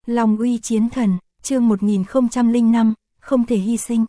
Long uy chiến thần, chương 1005, không thể hy sinh.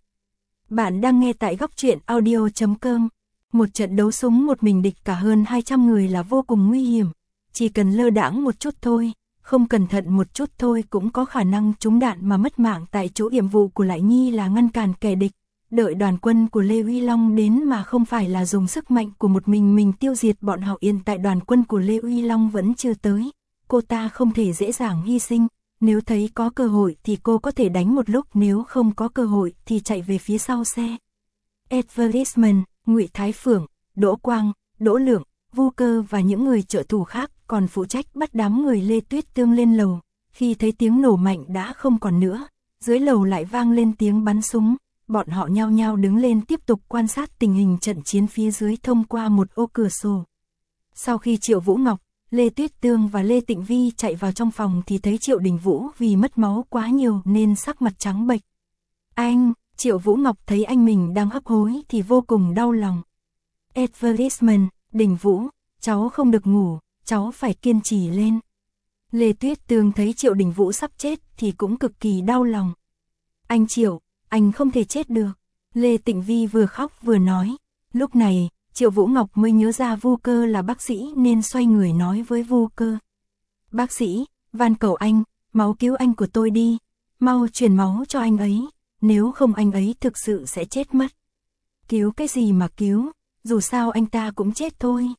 Bạn đang nghe tại góc truyện audio.com. Một trận đấu súng một mình địch cả hơn 200 người là vô cùng nguy hiểm. Chỉ cần lơ đãng một chút thôi, không cẩn thận một chút thôi cũng có khả năng trúng đạn mà mất mạng. Tại chỗ nhiệm vụ của Lại Nhi là ngăn cản kẻ địch, đợi đoàn quân của Lê Uy Long đến mà không phải là dùng sức mạnh của một mình tiêu diệt bọn họ. Hiện tại đoàn quân của Lê Uy Long vẫn chưa tới, cô ta không thể dễ dàng hy sinh. Nếu thấy có cơ hội thì cô có thể đánh một lúc, nếu không có cơ hội thì chạy về phía sau xe. Advertisement, Ngụy Thái Phượng, Đỗ Quang, Đỗ Lượng, Vu Cơ và những người trợ thủ khác còn phụ trách bắt đám người Lê Tuyết Tương lên lầu. Khi thấy tiếng nổ mạnh đã không còn nữa, dưới lầu lại vang lên tiếng bắn súng, bọn họ nhao nhao đứng lên tiếp tục quan sát tình hình trận chiến phía dưới thông qua một ô cửa sổ. Sau khi Triệu Vũ Ngọc, Lê Tuyết Tương và Lê Tịnh Vi chạy vào trong phòng thì thấy Triệu Đình Vũ vì mất máu quá nhiều nên sắc mặt trắng bệch. Anh, Triệu Vũ Ngọc thấy anh mình đang hấp hối thì vô cùng đau lòng. Advertisement, Đình Vũ, cháu không được ngủ, cháu phải kiên trì lên. Lê Tuyết Tương thấy Triệu Đình Vũ sắp chết thì cũng cực kỳ đau lòng. Anh Triệu, anh không thể chết được. Lê Tịnh Vi vừa khóc vừa nói. Lúc này, Triệu Vũ Ngọc mới nhớ ra Vu Cơ là bác sĩ nên xoay người nói với Vu Cơ. Bác sĩ, van cầu anh, máu cứu anh của tôi đi, mau truyền máu cho anh ấy, nếu không anh ấy thực sự sẽ chết mất. Cứu cái gì mà cứu, dù sao anh ta cũng chết thôi.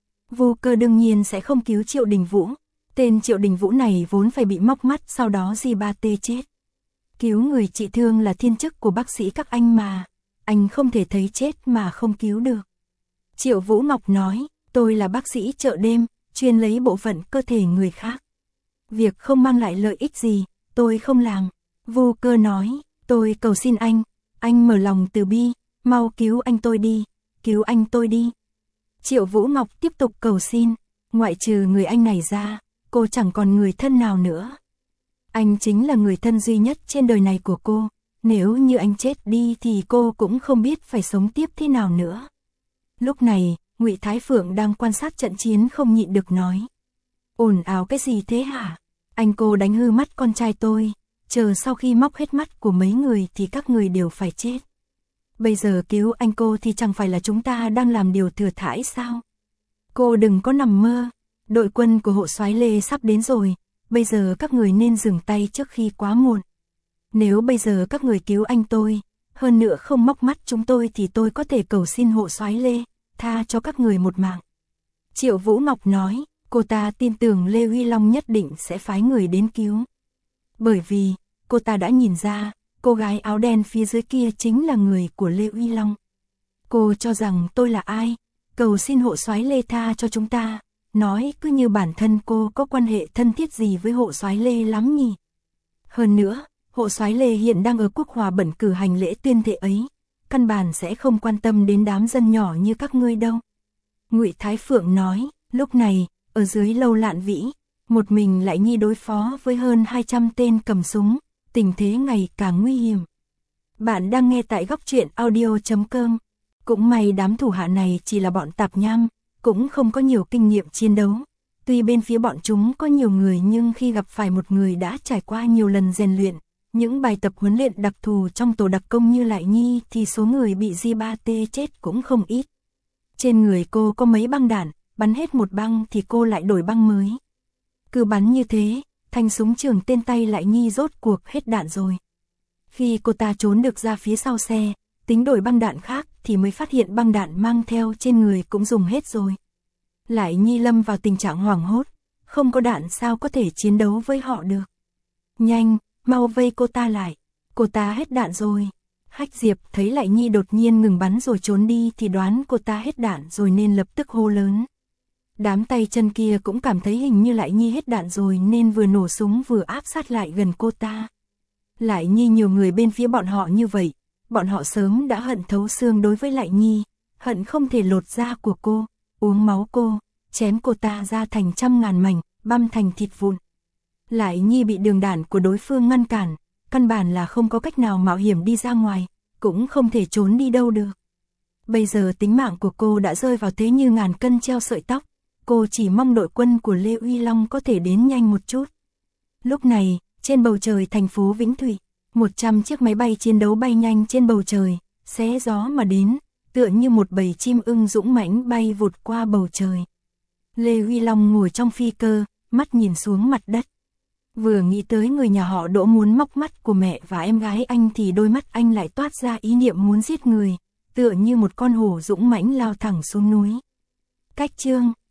Vu Cơ đương nhiên sẽ không cứu Triệu Đình Vũ, tên Triệu Đình Vũ này vốn phải bị móc mắt sau đó G3T chết. Cứu người trị thương là thiên chức của bác sĩ các anh mà, anh không thể thấy chết mà không cứu được. Triệu Vũ Ngọc nói, tôi là bác sĩ chợ đêm, chuyên lấy bộ phận cơ thể người khác. Việc không mang lại lợi ích gì, tôi không làm. Vu Cơ nói, tôi cầu xin anh mở lòng từ bi, mau cứu anh tôi đi, cứu anh tôi đi. Triệu Vũ Ngọc tiếp tục cầu xin, ngoại trừ người anh này ra, cô chẳng còn người thân nào nữa. Anh chính là người thân duy nhất trên đời này của cô, nếu như anh chết đi thì cô cũng không biết phải sống tiếp thế nào nữa. Lúc này, Ngụy Thái Phượng đang quan sát trận chiến không nhịn được nói. Ồn ào cái gì thế hả? Anh cô đánh hư mắt con trai tôi, chờ sau khi móc hết mắt của mấy người thì các người đều phải chết. Bây giờ cứu anh cô thì chẳng phải là chúng ta đang làm điều thừa thãi sao? Cô đừng có nằm mơ, đội quân của hộ soái Lê sắp đến rồi, bây giờ các người nên dừng tay trước khi quá muộn. Nếu bây giờ các người cứu anh tôi, hơn nữa không móc mắt chúng tôi thì tôi có thể cầu xin hộ soái Lê tha cho các người một mạng. Triệu Vũ Ngọc nói, cô ta tin tưởng Lê Uy Long nhất định sẽ phái người đến cứu. Bởi vì, cô ta đã nhìn ra, cô gái áo đen phía dưới kia chính là người của Lê Uy Long. Cô cho rằng tôi là ai? Cầu xin hộ soái Lê tha cho chúng ta, nói cứ như bản thân cô có quan hệ thân thiết gì với hộ soái Lê lắm nhỉ? Hơn nữa, hộ soái Lê hiện đang ở Quốc Hòa Bẩn cử hành lễ tuyên thệ ấy, căn bản sẽ không quan tâm đến đám dân nhỏ như các ngươi đâu. Ngụy Thái Phượng nói, lúc này, ở dưới lầu Lạn Vĩ, một mình Lại Nhi đối phó với hơn 200 tên cầm súng, tình thế ngày càng nguy hiểm. Bạn đang nghe tại góc truyện audio.com. Cũng may đám thủ hạ này chỉ là bọn tạp nham, cũng không có nhiều kinh nghiệm chiến đấu. Tuy bên phía bọn chúng có nhiều người nhưng khi gặp phải một người đã trải qua nhiều lần rèn luyện, những bài tập huấn luyện đặc thù trong tổ đặc công như Lại Nhi thì số người bị G3T chết cũng không ít. Trên người cô có mấy băng đạn, bắn hết một băng thì cô lại đổi băng mới. Cứ bắn như thế, thanh súng trường tên tay Lại Nhi rốt cuộc hết đạn rồi. Khi cô ta trốn được ra phía sau xe, tính đổi băng đạn khác thì mới phát hiện băng đạn mang theo trên người cũng dùng hết rồi. Lại Nhi lâm vào tình trạng hoảng hốt, không có đạn sao có thể chiến đấu với họ được. Nhanh, mau vây cô ta lại, cô ta hết đạn rồi. Hách Diệp thấy Lại Nhi đột nhiên ngừng bắn rồi trốn đi thì đoán cô ta hết đạn rồi nên lập tức hô lớn. Đám tay chân kia cũng cảm thấy hình như Lại Nhi hết đạn rồi nên vừa nổ súng vừa áp sát lại gần cô ta. Lại Nhi nhiều người bên phía bọn họ như vậy, bọn họ sớm đã hận thấu xương đối với Lại Nhi, hận không thể lột da của cô, uống máu cô, chém cô ta ra thành trăm ngàn mảnh, băm thành thịt vụn. Lại Nhi bị đường đạn của đối phương ngăn cản, căn bản là không có cách nào mạo hiểm đi ra ngoài, cũng không thể trốn đi đâu được. Bây giờ tính mạng của cô đã rơi vào thế như ngàn cân treo sợi tóc, cô chỉ mong đội quân của Lê Uy Long có thể đến nhanh một chút. Lúc này, Trên bầu trời thành phố Vĩnh Thụy, 100 chiếc máy bay chiến đấu bay nhanh trên bầu trời, xé gió mà đến, tựa như một bầy chim ưng dũng mãnh bay vụt qua bầu trời. Lê Huy Long ngồi trong phi cơ, mắt nhìn xuống mặt đất. Vừa nghĩ tới người nhà họ Đỗ muốn móc mắt của mẹ và em gái anh thì đôi mắt anh lại toát ra ý niệm muốn giết người, tựa như một con hổ dũng mãnh lao thẳng xuống núi. Cách chương